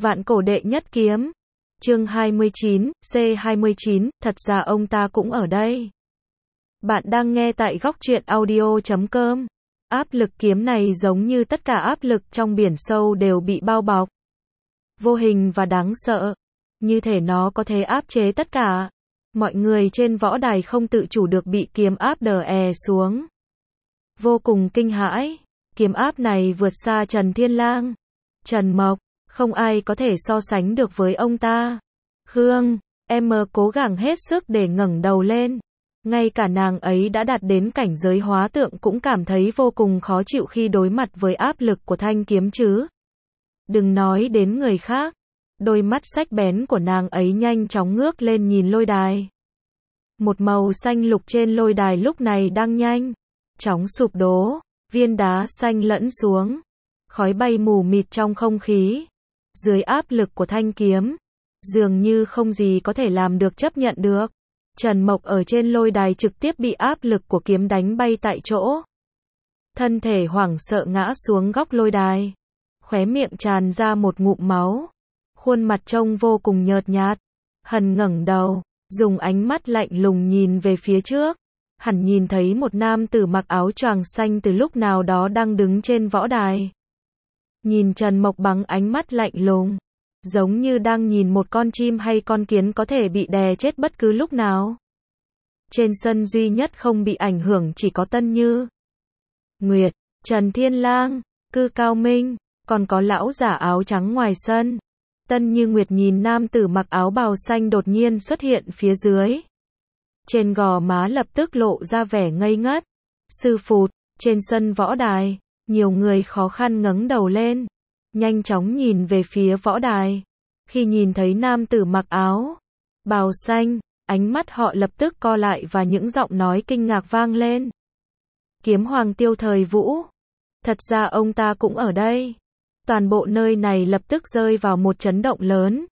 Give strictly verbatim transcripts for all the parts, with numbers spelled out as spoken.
Vạn cổ đệ nhất kiếm. Chương hai mươi chín, C hai mươi chín, thật ra ông ta cũng ở đây. Bạn đang nghe tại góc truyện audio chấm com. Áp lực kiếm này giống như tất cả áp lực trong biển sâu đều bị bao bọc. Vô hình và đáng sợ. Như thể nó có thể áp chế tất cả. Mọi người trên võ đài không tự chủ được bị kiếm áp đè xuống. Vô cùng kinh hãi. Kiếm áp này vượt xa Trần Thiên Lang. Trần Mộc, không ai có thể so sánh được với ông ta. Khương, em cố gắng hết sức để ngẩng đầu lên. Ngay cả nàng ấy đã đạt đến cảnh giới hóa tượng cũng cảm thấy vô cùng khó chịu khi đối mặt với áp lực của thanh kiếm chứ. Đừng nói đến người khác. Đôi mắt sắc bén của nàng ấy nhanh chóng ngước lên nhìn lôi đài. Một màu xanh lục trên lôi đài lúc này đang nhanh chóng sụp đổ, viên đá xanh lẫn xuống, khói bay mù mịt trong không khí. Dưới áp lực của thanh kiếm, dường như không gì có thể làm được chấp nhận được. Trần Mộc ở trên lôi đài trực tiếp bị áp lực của kiếm đánh bay tại chỗ. Thân thể hoảng sợ ngã xuống góc lôi đài. Khóe miệng tràn ra một ngụm máu. Khuôn mặt trông vô cùng nhợt nhạt. Hần ngẩng đầu, dùng ánh mắt lạnh lùng nhìn về phía trước. Hẳn nhìn thấy một nam tử mặc áo choàng xanh từ lúc nào đó đang đứng trên võ đài. Nhìn Trần Mộc bằng ánh mắt lạnh lùng, giống như đang nhìn một con chim hay con kiến có thể bị đè chết bất cứ lúc nào. Trên sân duy nhất không bị ảnh hưởng chỉ có Tân Như Nguyệt, Trần Thiên Lang, Cư Cao Minh, còn có lão giả áo trắng ngoài sân. Tân Như Nguyệt nhìn nam tử mặc áo bào xanh đột nhiên xuất hiện phía dưới. Trên gò má lập tức lộ ra vẻ ngây ngất. Sư phụt, trên sân võ đài, nhiều người khó khăn ngẩng đầu lên, nhanh chóng nhìn về phía võ đài. Khi nhìn thấy nam tử mặc áo bào xanh, ánh mắt họ lập tức co lại và những giọng nói kinh ngạc vang lên. Kiếm Hoàng Tiêu Thời Vũ. Thật ra ông ta cũng ở đây. Toàn bộ nơi này lập tức rơi vào một chấn động lớn.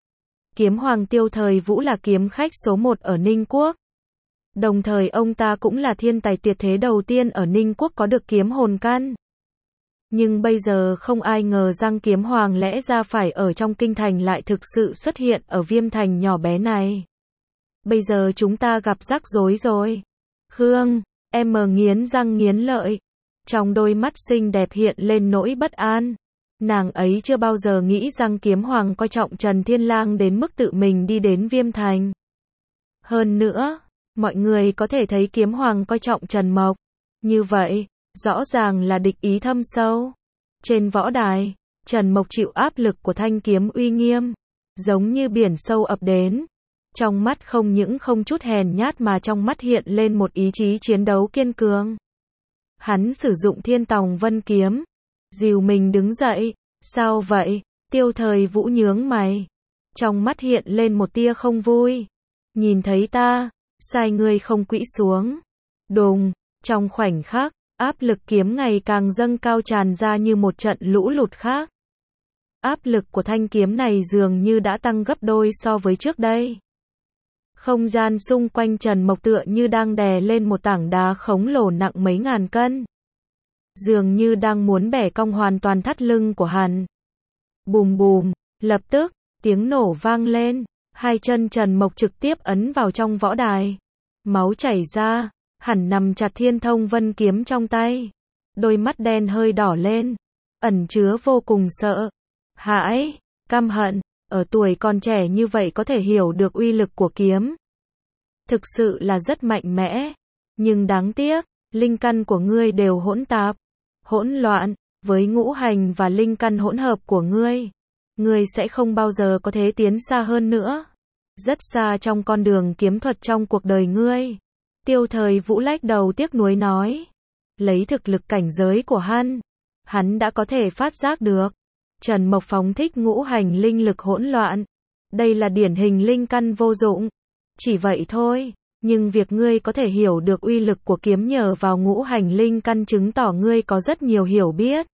Kiếm Hoàng Tiêu Thời Vũ là kiếm khách số một ở Ninh Quốc. Đồng thời ông ta cũng là thiên tài tuyệt thế đầu tiên ở Ninh Quốc có được kiếm hồn căn. Nhưng bây giờ không ai ngờ rằng kiếm hoàng lẽ ra phải ở trong kinh thành lại thực sự xuất hiện ở Viêm Thành nhỏ bé này. Bây giờ chúng ta gặp rắc rối rồi. Khương, em mờ nghiến răng nghiến lợi. Trong đôi mắt xinh đẹp hiện lên nỗi bất an. Nàng ấy chưa bao giờ nghĩ rằng kiếm hoàng coi trọng Trần Thiên Lang đến mức tự mình đi đến Viêm Thành. Hơn nữa, mọi người có thể thấy kiếm hoàng coi trọng Trần Mộc. Như vậy, rõ ràng là địch ý thâm sâu. Trên võ đài, Trần Mộc chịu áp lực của thanh kiếm uy nghiêm, giống như biển sâu ập đến. Trong mắt không những không chút hèn nhát mà trong mắt hiện lên một ý chí chiến đấu kiên cường. Hắn sử dụng Thiên Tòng Vân kiếm, dìu mình đứng dậy. Sao vậy? Tiêu Thời Vũ nhướng mày. Trong mắt hiện lên một tia không vui. Nhìn thấy ta, sai ngươi không quỵ xuống. Đùng, trong khoảnh khắc, áp lực kiếm ngày càng dâng cao tràn ra như một trận lũ lụt khác. Áp lực của thanh kiếm này dường như đã tăng gấp đôi so với trước đây. Không gian xung quanh Trần Mộc tựa như đang đè lên một tảng đá khổng lồ nặng mấy ngàn cân. Dường như đang muốn bẻ cong hoàn toàn thắt lưng của hắn. Bùm bùm, lập tức, tiếng nổ vang lên. Hai chân Trần Mộc trực tiếp ấn vào trong võ đài. Máu chảy ra, hẳn nằm chặt Thiên Thông Vân kiếm trong tay. Đôi mắt đen hơi đỏ lên, ẩn chứa vô cùng sợ hãi, căm hận. Ở tuổi còn trẻ như vậy có thể hiểu được uy lực của kiếm. Thực sự là rất mạnh mẽ. Nhưng đáng tiếc, linh căn của ngươi đều hỗn tạp, hỗn loạn. Với ngũ hành và linh căn hỗn hợp của ngươi, ngươi sẽ không bao giờ có thể tiến xa hơn nữa. Rất xa trong con đường kiếm thuật trong cuộc đời ngươi. Tiêu Thời Vũ lách đầu tiếc nuối nói. Lấy thực lực cảnh giới của hắn, hắn đã có thể phát giác được. Trần Mộc phóng thích ngũ hành linh lực hỗn loạn. Đây là điển hình linh căn vô dụng. Chỉ vậy thôi, nhưng việc ngươi có thể hiểu được uy lực của kiếm nhờ vào ngũ hành linh căn chứng tỏ ngươi có rất nhiều hiểu biết.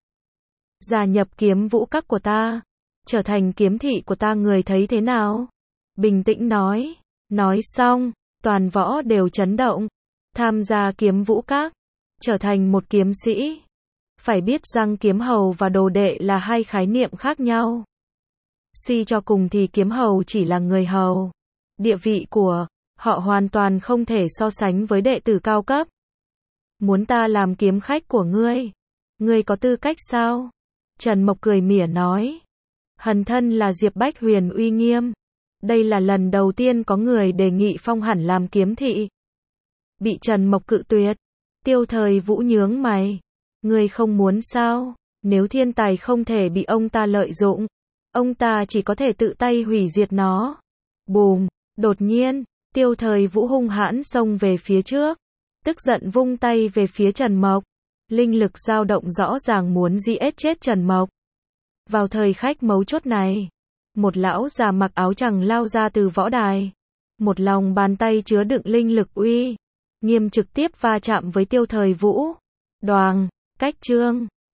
Gia nhập kiếm vũ các của ta, trở thành kiếm thị của ta, người thấy thế nào? Bình tĩnh nói. Nói xong, toàn võ đều chấn động. Tham gia kiếm vũ các, trở thành một kiếm sĩ. Phải biết rằng kiếm hầu và đồ đệ là hai khái niệm khác nhau. Suy cho cùng thì kiếm hầu chỉ là người hầu. Địa vị của họ hoàn toàn không thể so sánh với đệ tử cao cấp. Muốn ta làm kiếm khách của ngươi? Ngươi có tư cách sao? Trần Mộc cười mỉa nói. Hần thân là Diệp Bách Huyền uy nghiêm. Đây là lần đầu tiên có người đề nghị phong hẳn làm kiếm thị. Bị Trần Mộc cự tuyệt. Tiêu Thời Vũ nhướng mày. Ngươi không muốn sao? Nếu thiên tài không thể bị ông ta lợi dụng, ông ta chỉ có thể tự tay hủy diệt nó. Bùm, đột nhiên, Tiêu Thời Vũ hung hãn xông về phía trước, tức giận vung tay về phía Trần Mộc. Linh lực dao động rõ ràng muốn giết chết Trần Mộc. Vào thời khắc mấu chốt này, một lão già mặc áo trắng lao ra từ võ đài. Một lòng bàn tay chứa đựng linh lực uy nghiêm trực tiếp va chạm với Tiêu Thời Vũ. Đoàng, cách chương